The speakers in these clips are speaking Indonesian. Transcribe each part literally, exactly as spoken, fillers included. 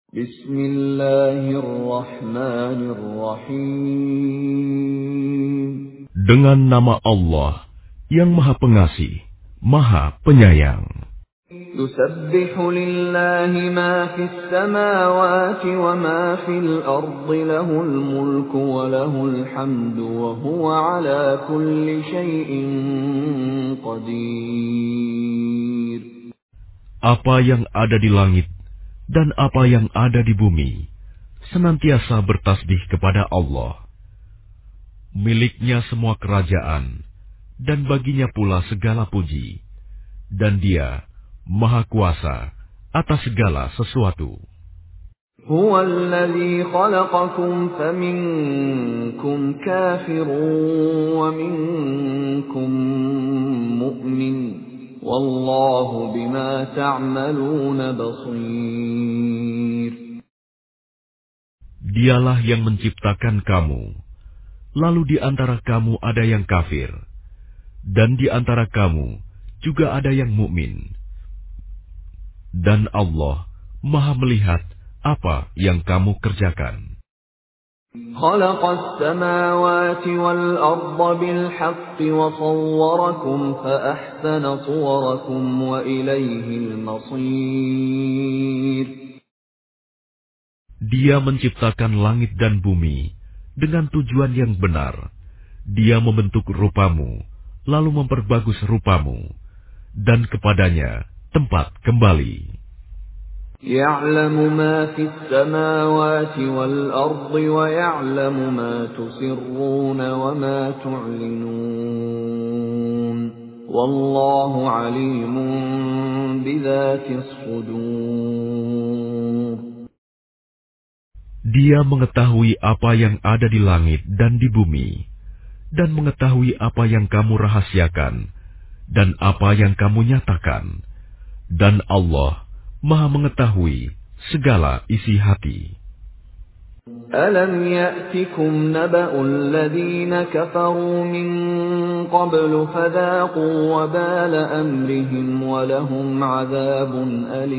Bismillahirrahmanirrahim. Dengan nama Allah yang Maha Pengasih, Maha Penyayang. Yusabbihu lillahi ma fis samawati wa ma fil ardi lahul mulku wa lahul hamdu wa huwa ala kulli syai'in qadir. Apa yang ada di langit dan apa yang ada di bumi senantiasa bertasbih kepada Allah. Miliknya semua kerajaan, dan baginya pula segala puji, dan Dia Maha Kuasa atas segala sesuatu. Huwa alladhi khalaqakum faminkum kafirun wa minkum mu'min. Wallahu bima ta'maluna basir. Dialah yang menciptakan kamu, lalu di antara kamu ada yang kafir, dan di antara kamu juga ada yang mukmin. Dan Allah Maha melihat apa yang kamu kerjakan. خلق السماوات والأرض بالحق وصوركم فأحسن صوركم وإليه المصير. Dia menciptakan langit dan bumi dengan tujuan yang benar. Dia membentuk rupamu, lalu memperbagus rupamu, dan kepadanya tempat kembali. يعلم ما في السماوات والأرض ويعلم ما تسرون وما تعلنون والله عليم بذات الصدور. Dia mengetahui apa yang ada di langit dan di bumi, dan mengetahui apa yang kamu rahasiakan dan apa yang kamu nyatakan, dan Allah Maha mengetahui segala isi hati. Alam ya'tikum naba'ul ladzina kafaru min qablu fadhaqu wabala amrihim wa lahum 'adzabun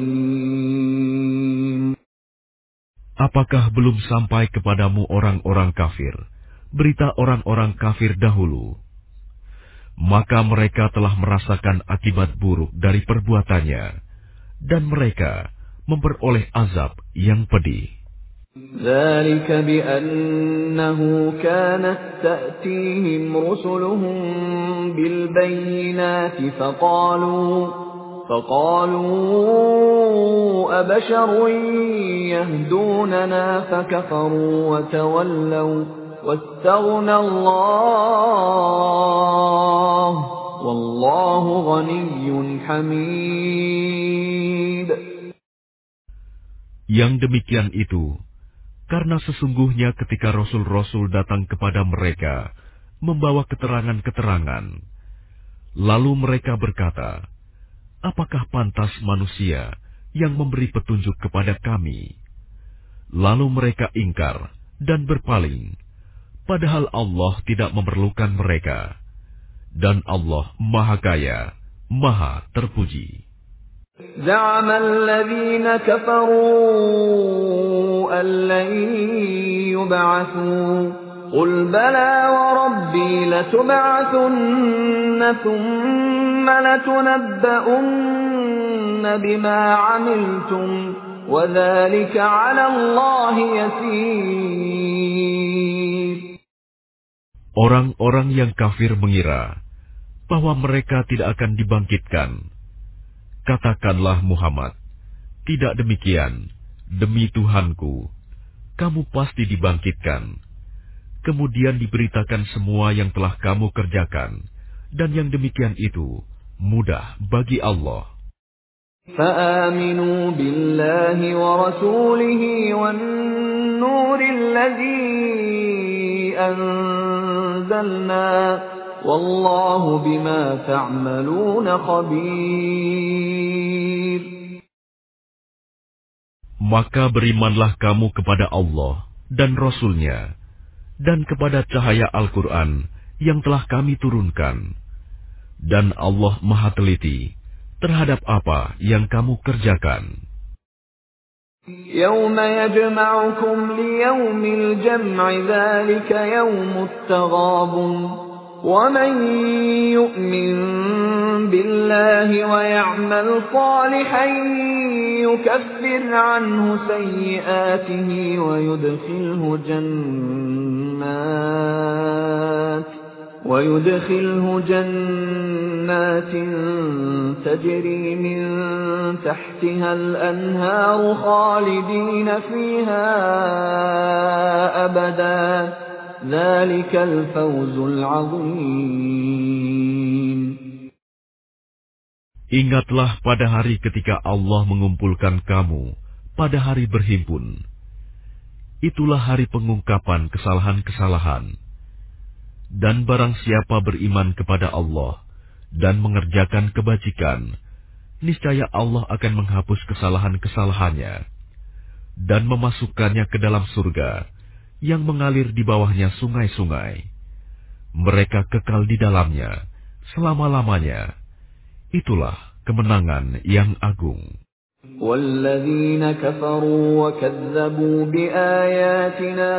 alim. Apakah belum sampai kepadamu orang-orang kafir, berita orang-orang kafir dahulu? Maka mereka telah merasakan akibat buruk dari perbuatannya, dan mereka memperoleh azab yang pedih. ذلك بأنه كانت تأتيهم رسلهم بالبينات فقالوا فقالوا أبشر يهدوننا فكفروا وتولوا واستغنى الله والله غني حميد. Yang demikian itu, karena sesungguhnya ketika Rasul-Rasul datang kepada mereka, membawa keterangan-keterangan, lalu mereka berkata, apakah pantas manusia yang memberi petunjuk kepada kami? Lalu mereka ingkar dan berpaling, padahal Allah tidak memerlukan mereka, dan Allah Maha Kaya, Maha Terpuji. زعم الذين كفروا أن لن يبعثوا قل بلى وربي لتبعثن ثم لتنبؤن بما عملتم وذلك على الله يسير. Orang-orang yang kafir mengira bahwa mereka tidak akan dibangkitkan. Katakanlah Muhammad, tidak demikian, demi Tuhanku, kamu pasti dibangkitkan. Kemudian diberitakan semua yang telah kamu kerjakan, dan yang demikian itu mudah bagi Allah. فآمنوا بالله ورسوله والنور الذي أنزلنا والله بما تعملون خبير. Maka berimanlah kamu kepada Allah dan Rasul-Nya, dan kepada cahaya Al-Quran yang telah kami turunkan. Dan Allah Maha Teliti terhadap apa yang kamu kerjakan. يوم يجمعكم ليوم الجمع ذلك يوم التغابن ومن يؤمن بالله ويعمل صالحا يكفر عنه سيئاته ويدخله جنات ويدخله جنات تجري من تحتها الأنهار خالدين فيها أبدا ذلك الفوز العظيم. Ingatlah pada hari ketika Allah mengumpulkan kamu pada hari berhimpun. Itulah hari pengungkapan kesalahan-kesalahan. Dan barang siapa beriman kepada Allah dan mengerjakan kebajikan, niscaya Allah akan menghapus kesalahan-kesalahannya dan memasukkannya ke dalam surga yang mengalir di bawahnya sungai-sungai. Mereka kekal di dalamnya selama-lamanya. Itulah kemenangan yang agung. وَالَّذِينَ كَفَرُوا وَكَذَّبُوا بِآيَاتِنَا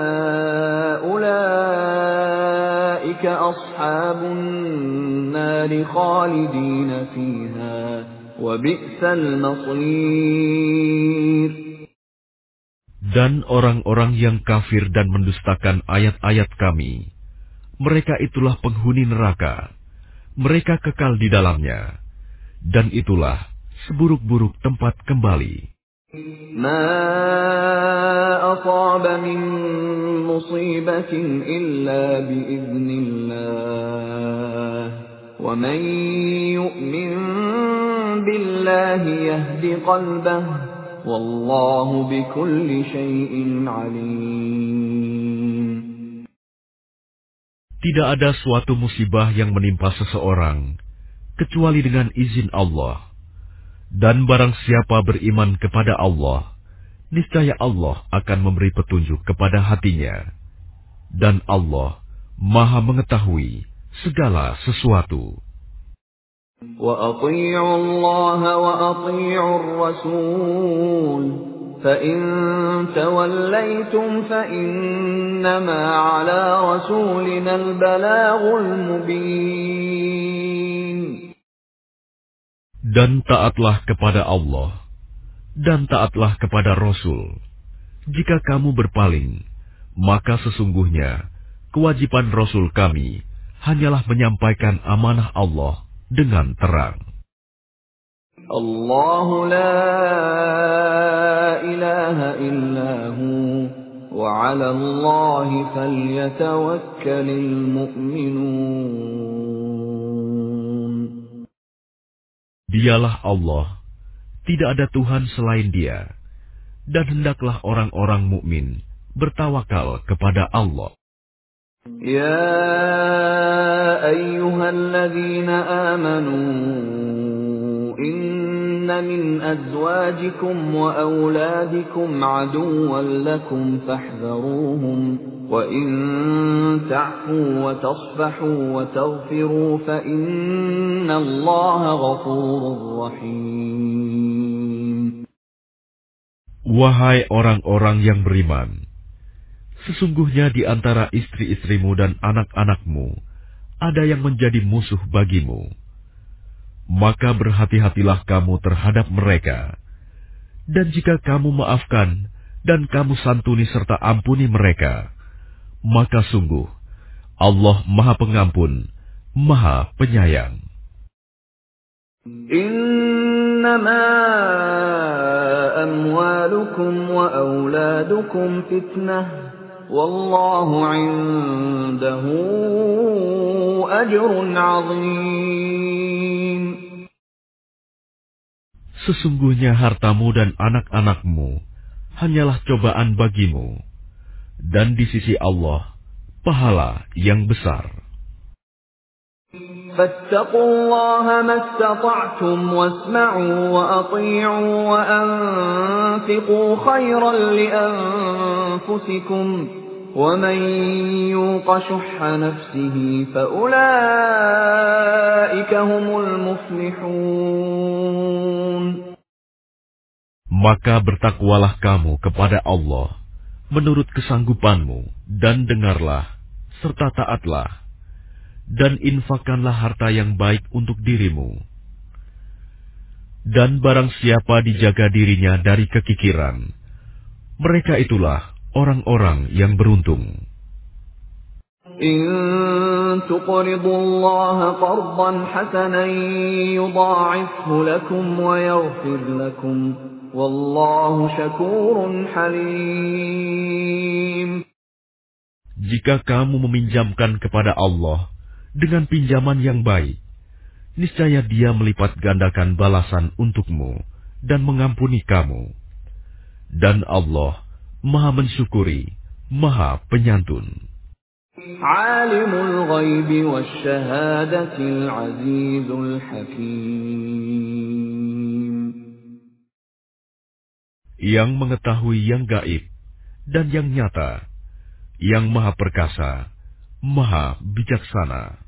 أُولَئِكَ أَصْحَابُ النَّارِ خَالِدِينَ فِيهَا وَبِئْسَ الْمَصِيرُ. Dan orang-orang yang kafir dan mendustakan ayat-ayat Kami, mereka itulah penghuni neraka. Mereka kekal di dalamnya, dan itulah seburuk-buruk tempat kembali. ما أصاب من مصيبة إلا بإذن الله ومن يؤمن بالله يهد قلبه والله بكل شيء عليم. Tidak ada suatu musibah yang menimpa seseorang kecuali dengan izin Allah. Dan barang siapa beriman kepada Allah, niscaya Allah akan memberi petunjuk kepada hatinya. Dan Allah Maha mengetahui segala sesuatu. وَأَطِيعُوا اللَّهَ وَأَطِيعُوا الرَّسُولَ فَإِن تَوَلَّيْتُمْ فَإِنَّمَا عَلَى رَسُولِنَا الْبَلَاغُ الْمُبِينُ. Dan taatlah kepada Allah, dan taatlah kepada Rasul. Jika kamu berpaling, maka sesungguhnya kewajiban Rasul kami hanyalah menyampaikan amanah Allah dengan terang. Allah la ilaha illa hu wa 'ala Allahi falyatawakkalul mu'minun. Dialah Allah, tidak ada Tuhan selain Dia, dan hendaklah orang-orang mukmin bertawakal kepada Allah. Ya ayyuhalladzina amanu inna min azwajikum wa awladikum aduwwan lakum fahdharuhum وَإِن تَعْفُوا وَتَصْفَحُوا وَتَغْفِرُوا فَإِنَّ اللَّهَ غَفُورٌ رَّحِيمٌ. Wahai orang-orang yang beriman, sesungguhnya di antara istri-istrimu dan anak-anakmu ada yang menjadi musuh bagimu. Maka berhati-hatilah kamu terhadap mereka. Dan jika kamu maafkan dan kamu santuni serta ampuni mereka, maka sungguh Allah Maha Pengampun, Maha Penyayang. Innama amwalukum wa auladukum fitnah, wallahu indahu ajrun azim. Sesungguhnya hartamu dan anak-anakmu hanyalah cobaan bagimu. Dan di sisi Allah, pahala yang besar. Fattaqullaha mastata'tum wasma'u wa ati'u wa anfiqu khairan li anfusikum wa man yuqa shuhha nafsihi fa ulaika humul muflihun. Maka bertakwalah kamu kepada Allah menurut kesanggupanmu, dan dengarlah, serta taatlah, dan infakkanlah harta yang baik untuk dirimu. Dan barang siapa dijaga dirinya dari kekikiran, mereka itulah orang-orang yang beruntung. إن تقرضوا الله قرضا حسنا يضاعفه لكم ويغفر لكم والله شكور حليم. Jika kamu meminjamkan kepada Allah dengan pinjaman yang baik, niscaya Dia melipat gandakan balasan untukmu dan mengampuni kamu. Dan Allah Maha mensyukuri, Maha penyantun. Alimul ghaibi wasyahadatil azizul hakim. Yang mengetahui yang gaib dan yang nyata, yang Maha perkasa, Maha bijaksana.